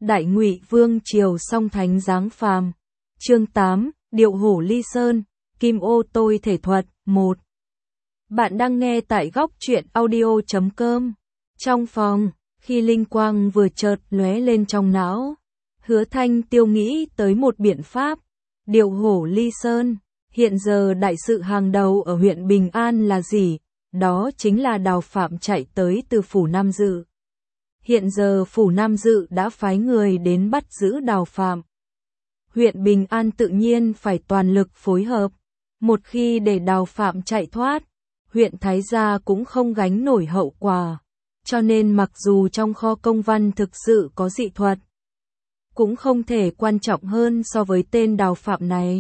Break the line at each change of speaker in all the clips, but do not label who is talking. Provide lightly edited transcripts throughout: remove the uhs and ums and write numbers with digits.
Đại Ngụy Vương triều song thánh giáng phàm. Chương 8, Điệu hổ ly sơn, Kim ô tôi thể thuật, 1. Bạn đang nghe tại góc truyện audio.com. Trong phòng, khi linh quang vừa chợt lóe lên trong não, Hứa Thanh Tiêu nghĩ tới một biện pháp. Điệu hổ ly sơn, hiện giờ đại sự hàng đầu ở huyện Bình An là gì? Đó chính là Đào Phạm chạy tới từ phủ Nam Dự. Hiện giờ phủ Nam Dự đã phái người đến bắt giữ Đào Phạm. Huyện Bình An tự nhiên phải toàn lực phối hợp. Một khi để Đào Phạm chạy thoát, huyện Thái Gia cũng không gánh nổi hậu quả. Cho nên mặc dù trong kho công văn thực sự có dị thuật, cũng không thể quan trọng hơn so với tên Đào Phạm này.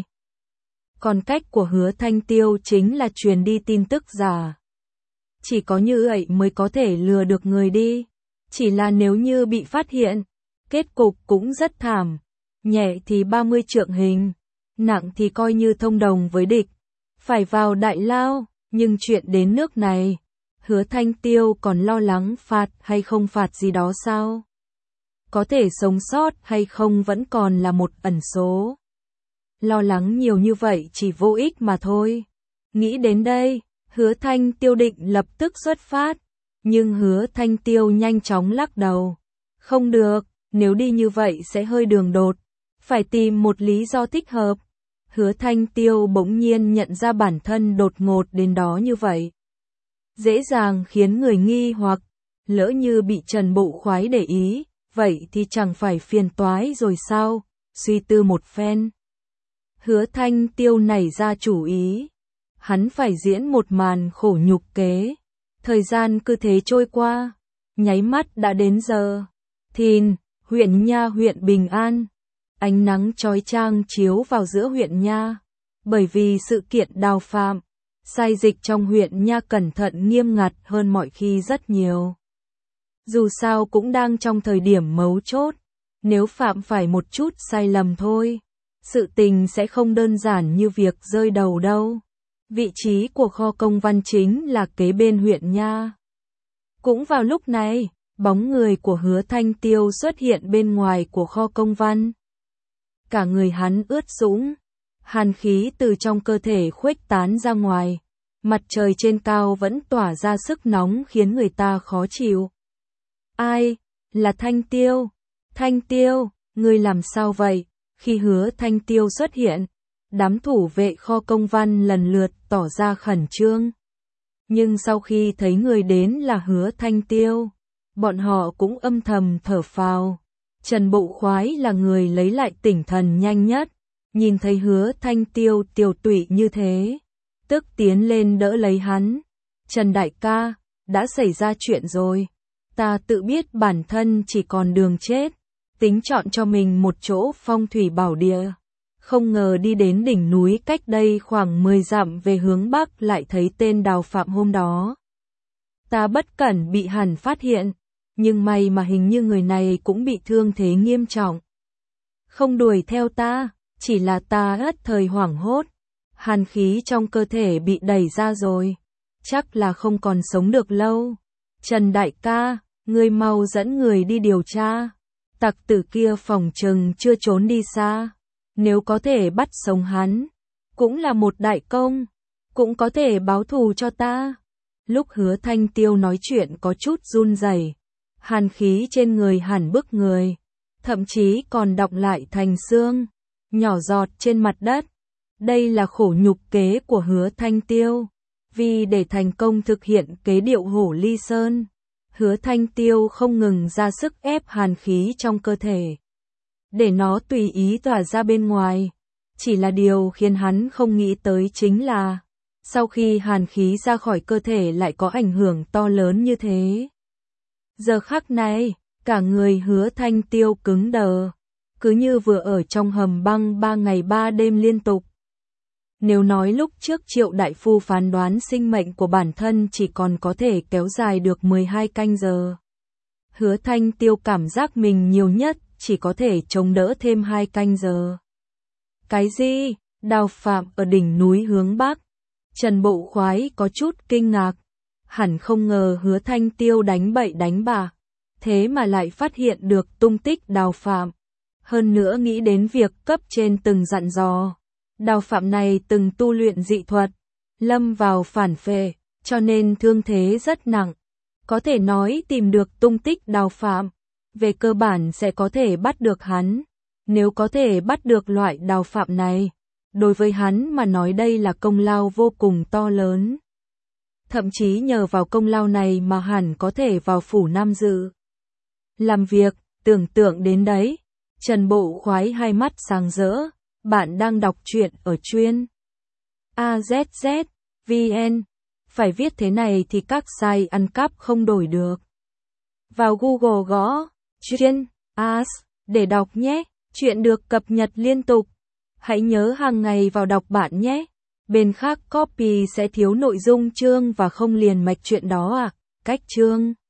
Còn cách của Hứa Thanh Tiêu chính là truyền đi tin tức giả. Chỉ có như vậy mới có thể lừa được người đi. Chỉ là nếu như bị phát hiện, kết cục cũng rất thảm. Nhẹ thì 30 trượng hình, nặng thì coi như thông đồng với địch. Phải vào đại lao, nhưng chuyện đến nước này, Hứa Thanh Tiêu còn lo lắng phạt hay không phạt gì đó sao? Có thể sống sót hay không vẫn còn là một ẩn số. Lo lắng nhiều như vậy chỉ vô ích mà thôi. Nghĩ đến đây, Hứa Thanh Tiêu định lập tức xuất phát. Nhưng Hứa Thanh Tiêu nhanh chóng lắc đầu. Không được, nếu đi như vậy sẽ hơi đường đột. Phải tìm một lý do thích hợp. Hứa Thanh Tiêu bỗng nhiên nhận ra bản thân đột ngột đến đó như vậy. Dễ dàng khiến người nghi hoặc, lỡ như bị Trần Bộ Khoái để ý, vậy thì chẳng phải phiền toái rồi sao? Suy tư một phen, Hứa Thanh Tiêu nảy ra chủ ý. Hắn phải diễn một màn khổ nhục kế. Thời gian cứ thế trôi qua, nháy mắt đã đến giờ. Thìn, huyện Nha huyện Bình An. Ánh nắng chói chang chiếu vào giữa huyện Nha. Bởi vì sự kiện Đào Phạm, sai dịch trong huyện Nha cẩn thận nghiêm ngặt hơn mọi khi rất nhiều. Dù sao cũng đang trong thời điểm mấu chốt, nếu phạm phải một chút sai lầm thôi, sự tình sẽ không đơn giản như việc rơi đầu đâu. Vị trí của kho công văn chính là kế bên huyện Nha. Cũng vào lúc này, bóng người của Hứa Thanh Tiêu xuất hiện bên ngoài của kho công văn. Cả người hắn ướt sũng, hàn khí từ trong cơ thể khuếch tán ra ngoài. Mặt trời trên cao vẫn tỏa ra sức nóng khiến người ta khó chịu. Ai? Là Thanh Tiêu. Thanh Tiêu, ngươi làm sao vậy? Khi Hứa Thanh Tiêu xuất hiện, đám thủ vệ kho công văn lần lượt tỏ ra khẩn trương. Nhưng sau khi thấy người đến là Hứa Thanh Tiêu, bọn họ cũng âm thầm thở phào. Trần Bộ Khoái là người lấy lại tỉnh thần nhanh nhất, nhìn thấy Hứa Thanh Tiêu tiều tụy như thế, tức tiến lên đỡ lấy hắn. Trần đại ca, đã xảy ra chuyện rồi. Ta tự biết bản thân chỉ còn đường chết, tính chọn cho mình một chỗ phong thủy bảo địa. Không ngờ đi đến đỉnh núi cách đây khoảng 10 dặm về hướng Bắc lại thấy tên Đào Phạm hôm đó. Ta bất cẩn bị hẳn phát hiện, nhưng may mà hình như người này cũng bị thương thế nghiêm trọng. Không đuổi theo ta, chỉ là ta ất thời hoảng hốt. Hàn khí trong cơ thể bị đẩy ra rồi, chắc là không còn sống được lâu. Trần đại ca, ngươi mau dẫn người đi điều tra. Tặc tử kia phòng chừng chưa trốn đi xa. Nếu có thể bắt sống hắn, cũng là một đại công, cũng có thể báo thù cho ta. Lúc Hứa Thanh Tiêu nói chuyện có chút run rẩy, hàn khí trên người hẳn bức người, thậm chí còn đọng lại thành xương, nhỏ giọt trên mặt đất. Đây là khổ nhục kế của Hứa Thanh Tiêu. Vì để thành công thực hiện kế điệu hổ ly sơn, Hứa Thanh Tiêu không ngừng ra sức ép hàn khí trong cơ thể, để nó tùy ý tỏa ra bên ngoài. Chỉ là điều khiến hắn không nghĩ tới chính là, sau khi hàn khí ra khỏi cơ thể lại có ảnh hưởng to lớn như thế. Giờ khắc này, cả người Hứa Thanh Tiêu cứng đờ, cứ như vừa ở trong hầm băng 3 ngày 3 đêm liên tục. Nếu nói lúc trước Triệu đại phu phán đoán sinh mệnh của bản thân chỉ còn có thể kéo dài được 12 canh giờ, Hứa Thanh Tiêu cảm giác mình nhiều nhất chỉ có thể chống đỡ thêm 2 canh giờ. Cái gì? Đào Phạm ở đỉnh núi hướng Bắc. Trần Bộ Khoái có chút kinh ngạc, hẳn không ngờ Hứa Thanh Tiêu đánh bậy đánh bạ, thế mà lại phát hiện được tung tích Đào Phạm. Hơn nữa nghĩ đến việc cấp trên từng dặn dò, Đào Phạm này từng tu luyện dị thuật, lâm vào phản phệ, cho nên thương thế rất nặng. Có thể nói tìm được tung tích Đào Phạm, về cơ bản sẽ có thể bắt được hắn. Nếu có thể bắt được loại Đào Phạm này, đối với hắn mà nói đây là công lao vô cùng to lớn. Thậm chí nhờ vào công lao này mà hẳn có thể vào phủ Nam Dự làm việc, tưởng tượng đến đấy. Trần Bộ Khoái hai mắt sáng rỡ, bạn đang đọc truyện ở chuyên AZZ, VN, phải viết thế này thì các site ăn cắp không đổi được. Vào Google gõ, chuyên AZ, để đọc nhé, chuyện được cập nhật liên tục. Hãy nhớ hàng ngày vào đọc bạn nhé. Bên khác copy sẽ thiếu nội dung chương và không liền mạch chuyện đó à, cách chương.